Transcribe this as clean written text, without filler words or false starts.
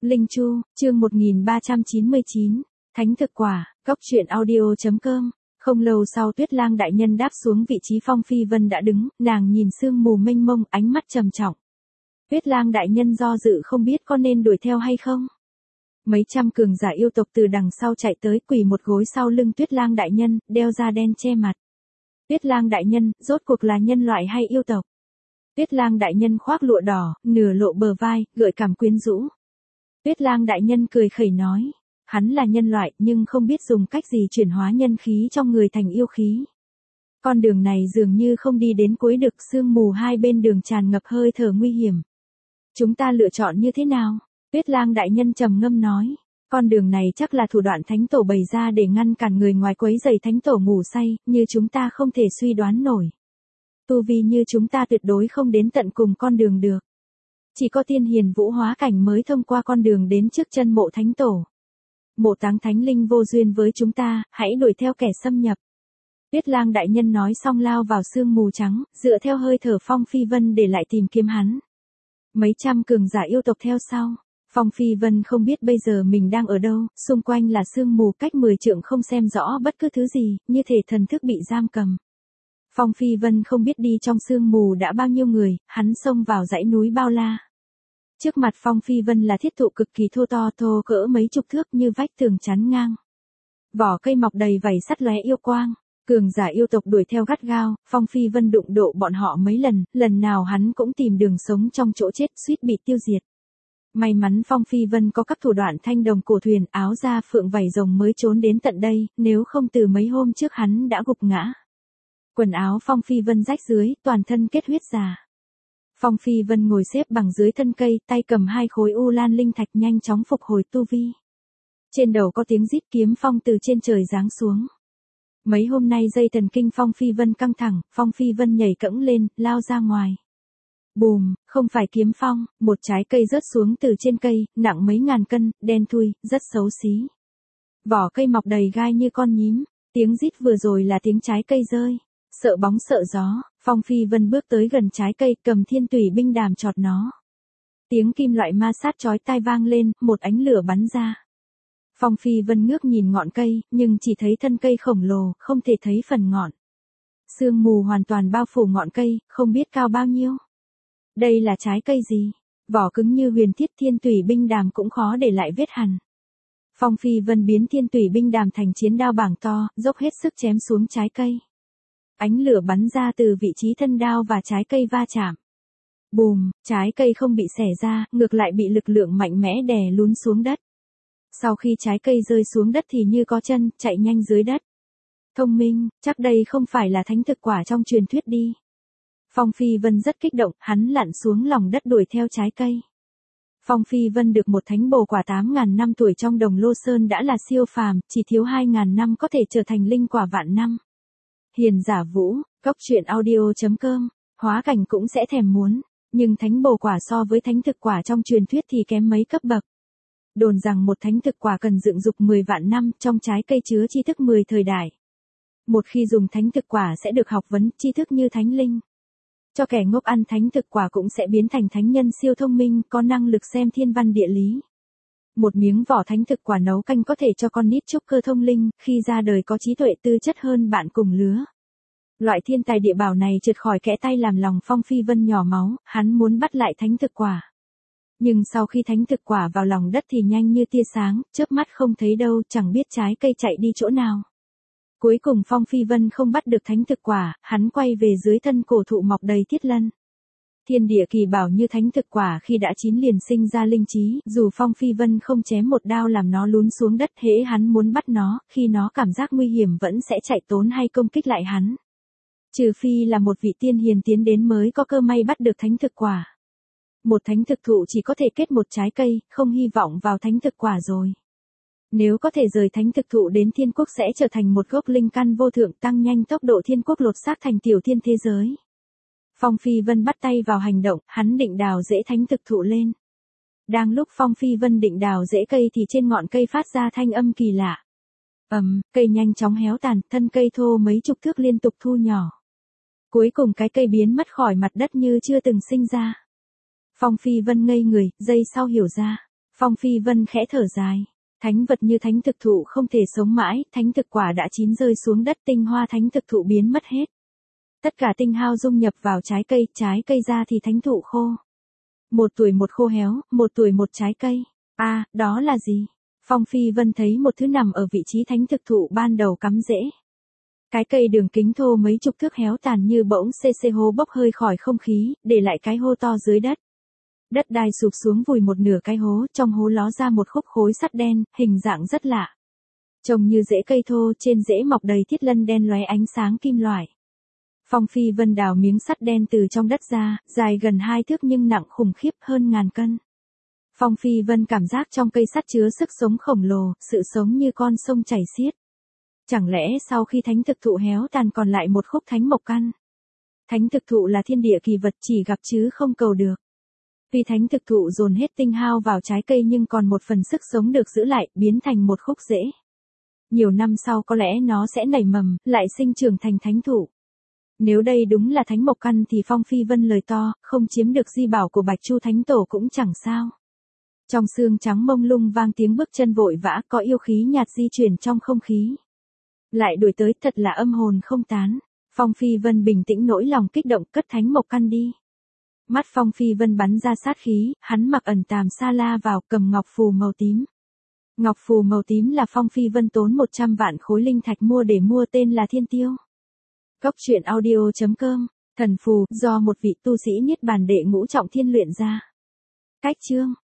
Linh Chu, chương 1399, Thánh thực quả, góc truyện audio.com. Không lâu sau Tuyết Lang đại nhân đáp xuống vị trí Phong Phi Vân đã đứng, nàng nhìn sương mù mênh mông, ánh mắt trầm trọng. Tuyết Lang đại nhân do dự không biết có nên đuổi theo hay không. Mấy trăm cường giả yêu tộc từ đằng sau chạy tới, quỳ một gối sau lưng Tuyết Lang đại nhân, đeo da đen che mặt. Tuyết Lang đại nhân, rốt cuộc là nhân loại hay yêu tộc? Tuyết Lang đại nhân khoác lụa đỏ, nửa lộ bờ vai, gợi cảm quyến rũ. Tuyết Lang đại nhân cười khẩy nói, hắn là nhân loại nhưng không biết dùng cách gì chuyển hóa nhân khí trong người thành yêu khí. Con đường này dường như không đi đến cuối được, sương mù hai bên đường tràn ngập hơi thở nguy hiểm. Chúng ta lựa chọn như thế nào? Tuyết Lang đại nhân trầm ngâm nói, con đường này chắc là thủ đoạn thánh tổ bày ra để ngăn cản người ngoài quấy rầy thánh tổ ngủ say, như chúng ta không thể suy đoán nổi. Tu vi như chúng ta tuyệt đối không đến tận cùng con đường được. Chỉ có tiên hiền vũ hóa cảnh mới thông qua con đường đến trước chân mộ thánh tổ. Mộ Táng thánh linh vô duyên với chúng ta, hãy đuổi theo kẻ xâm nhập. Tuyết Lang đại nhân nói xong lao vào sương mù trắng, dựa theo hơi thở Phong Phi Vân để lại tìm kiếm hắn. Mấy trăm cường giả yêu tộc theo sau. Phong Phi Vân không biết bây giờ mình đang ở đâu, xung quanh là sương mù cách 10 trượng không xem rõ bất cứ thứ gì, như thể thần thức bị giam cầm. Phong Phi Vân không biết đi trong sương mù đã bao nhiêu người, hắn xông vào dãy núi bao la. Trước mặt Phong Phi Vân là thiết thụ cực kỳ thô cỡ mấy chục thước như vách tường chắn ngang. Vỏ cây mọc đầy vảy sắt lóe yêu quang, cường giả yêu tộc đuổi theo gắt gao, Phong Phi Vân đụng độ bọn họ mấy lần, lần nào hắn cũng tìm đường sống trong chỗ chết, suýt bị tiêu diệt. May mắn Phong Phi Vân có các thủ đoạn thanh đồng cổ thuyền, áo da phượng vảy rồng mới trốn đến tận đây, nếu không từ mấy hôm trước hắn đã gục ngã. Quần áo Phong Phi Vân rách dưới, toàn thân kết huyết già. Phong Phi Vân ngồi xếp bằng dưới thân cây, tay cầm hai khối u lan linh thạch nhanh chóng phục hồi tu vi. Trên đầu có tiếng rít kiếm phong từ trên trời giáng xuống. Mấy hôm nay dây thần kinh Phong Phi Vân căng thẳng, Phong Phi Vân nhảy cẫng lên, lao ra ngoài. Bùm, không phải kiếm phong, một trái cây rớt xuống từ trên cây, nặng mấy ngàn cân, đen thui, rất xấu xí. Vỏ cây mọc đầy gai như con nhím, tiếng rít vừa rồi là tiếng trái cây rơi. Sợ bóng sợ gió, Phong Phi Vân bước tới gần trái cây, cầm thiên tủy binh đàm chọt nó. Tiếng kim loại ma sát chói tai vang lên, một ánh lửa bắn ra. Phong Phi Vân ngước nhìn ngọn cây, nhưng chỉ thấy thân cây khổng lồ, không thể thấy phần ngọn. Sương mù hoàn toàn bao phủ ngọn cây, không biết cao bao nhiêu. Đây là trái cây gì? Vỏ cứng như huyền thiết, thiên tủy binh đàm cũng khó để lại vết hằn. Phong Phi Vân biến thiên tủy binh đàm thành chiến đao bảng to, dốc hết sức chém xuống trái cây. Ánh lửa bắn ra từ vị trí thân đao và trái cây va chạm. Bùm, trái cây không bị xẻ ra, ngược lại bị lực lượng mạnh mẽ đè lún xuống đất. Sau khi trái cây rơi xuống đất thì như có chân, chạy nhanh dưới đất. Thông minh, chắc đây không phải là thánh thực quả trong truyền thuyết đi. Phong Phi Vân rất kích động, hắn lặn xuống lòng đất đuổi theo trái cây. Phong Phi Vân được một thánh bồ quả 8.000 năm tuổi trong Đồng Lô Sơn đã là siêu phàm, chỉ thiếu 2.000 năm có thể trở thành linh quả vạn năm. Hiền giả Vũ, góc truyện audio.com, hóa cảnh cũng sẽ thèm muốn, nhưng thánh bồ quả so với thánh thực quả trong truyền thuyết thì kém mấy cấp bậc. Đồn rằng một thánh thực quả cần dựng dục 10 vạn năm, trong trái cây chứa tri thức 10 thời đại. Một khi dùng thánh thực quả sẽ được học vấn tri thức như thánh linh. Cho kẻ ngốc ăn thánh thực quả cũng sẽ biến thành thánh nhân siêu thông minh, có năng lực xem thiên văn địa lý. Một miếng vỏ thánh thực quả nấu canh có thể cho con nít trúc cơ thông linh, khi ra đời có trí tuệ tư chất hơn bạn cùng lứa. Loại thiên tài địa bảo này trượt khỏi kẽ tay làm lòng Phong Phi Vân nhỏ máu, hắn muốn bắt lại thánh thực quả. Nhưng sau khi thánh thực quả vào lòng đất thì nhanh như tia sáng, chớp mắt không thấy đâu, chẳng biết trái cây chạy đi chỗ nào. Cuối cùng Phong Phi Vân không bắt được thánh thực quả, hắn quay về dưới thân cổ thụ mọc đầy thiết lân. Thiên địa kỳ bảo như thánh thực quả khi đã chín liền sinh ra linh trí, dù Phong Phi Vân không chém một đao làm nó lún xuống đất, hễ hắn muốn bắt nó, khi nó cảm giác nguy hiểm vẫn sẽ chạy trốn hay công kích lại hắn. Trừ phi là một vị tiên hiền tiến đến mới có cơ may bắt được thánh thực quả. Một thánh thực thụ chỉ có thể kết một trái cây, không hy vọng vào thánh thực quả rồi. Nếu có thể rời thánh thực thụ đến thiên quốc sẽ trở thành một gốc linh căn vô thượng, tăng nhanh tốc độ thiên quốc lột xác thành tiểu thiên thế giới. Phong Phi Vân bắt tay vào hành động, hắn định đào rễ thánh thực thụ lên. Đang lúc Phong Phi Vân định đào rễ cây thì trên ngọn cây phát ra thanh âm kỳ lạ. Cây nhanh chóng héo tàn, thân cây thô mấy chục thước liên tục thu nhỏ. Cuối cùng cái cây biến mất khỏi mặt đất như chưa từng sinh ra. Phong Phi Vân ngây người, giây sau hiểu ra. Phong Phi Vân khẽ thở dài. Thánh vật như thánh thực thụ không thể sống mãi, thánh thực quả đã chín rơi xuống đất, tinh hoa thánh thực thụ biến mất hết. Tất cả tinh hao dung nhập vào trái cây ra thì thánh thụ khô. 1 tuổi một khô héo, 1 tuổi một trái cây. À, đó là gì? Phong Phi Vân thấy một thứ nằm ở vị trí thánh thực thụ ban đầu cắm rễ. Cái cây đường kính thô mấy chục thước héo tàn như bỗng xê hô bốc hơi khỏi không khí, để lại cái hô to dưới đất. Đất đai sụp xuống vùi một nửa cái hố, trong hố ló ra một khúc khối sắt đen, hình dạng rất lạ. Trông như rễ cây thô, trên rễ mọc đầy thiết lân đen lóe ánh sáng kim loại. Phong Phi Vân đào miếng sắt đen từ trong đất ra, dài gần 2 thước nhưng nặng khủng khiếp hơn 1000 cân. Phong Phi Vân cảm giác trong cây sắt chứa sức sống khổng lồ, sự sống như con sông chảy xiết. Chẳng lẽ sau khi thánh thực thụ héo tàn còn lại một khúc thánh mộc căn? Thánh thực thụ là thiên địa kỳ vật, chỉ gặp chứ không cầu được. Tuy thánh thực thụ dồn hết tinh hao vào trái cây nhưng còn một phần sức sống được giữ lại, biến thành một khúc rễ. Nhiều năm sau có lẽ nó sẽ nảy mầm, lại sinh trưởng thành thánh thụ. Nếu đây đúng là thánh mộc căn thì Phong Phi Vân lời to, không chiếm được di bảo của Bạch Chu Thánh Tổ cũng chẳng sao. Trong sương trắng mông lung vang tiếng bước chân vội vã, có yêu khí nhạt di chuyển trong không khí. Lại đuổi tới, thật là âm hồn không tán. Phong Phi Vân bình tĩnh nỗi lòng kích động, cất thánh mộc căn đi. Mắt Phong Phi Vân bắn ra sát khí, hắn mặc ẩn tàm sa la vào, cầm ngọc phù màu tím. Ngọc phù màu tím là Phong Phi Vân tốn 100 vạn khối linh thạch mua để mua, tên là Thiên Tiêu. Cốc truyện audio.com, thần phù, do một vị tu sĩ Niết Bàn đệ ngũ trọng thiên luyện ra. Cách chương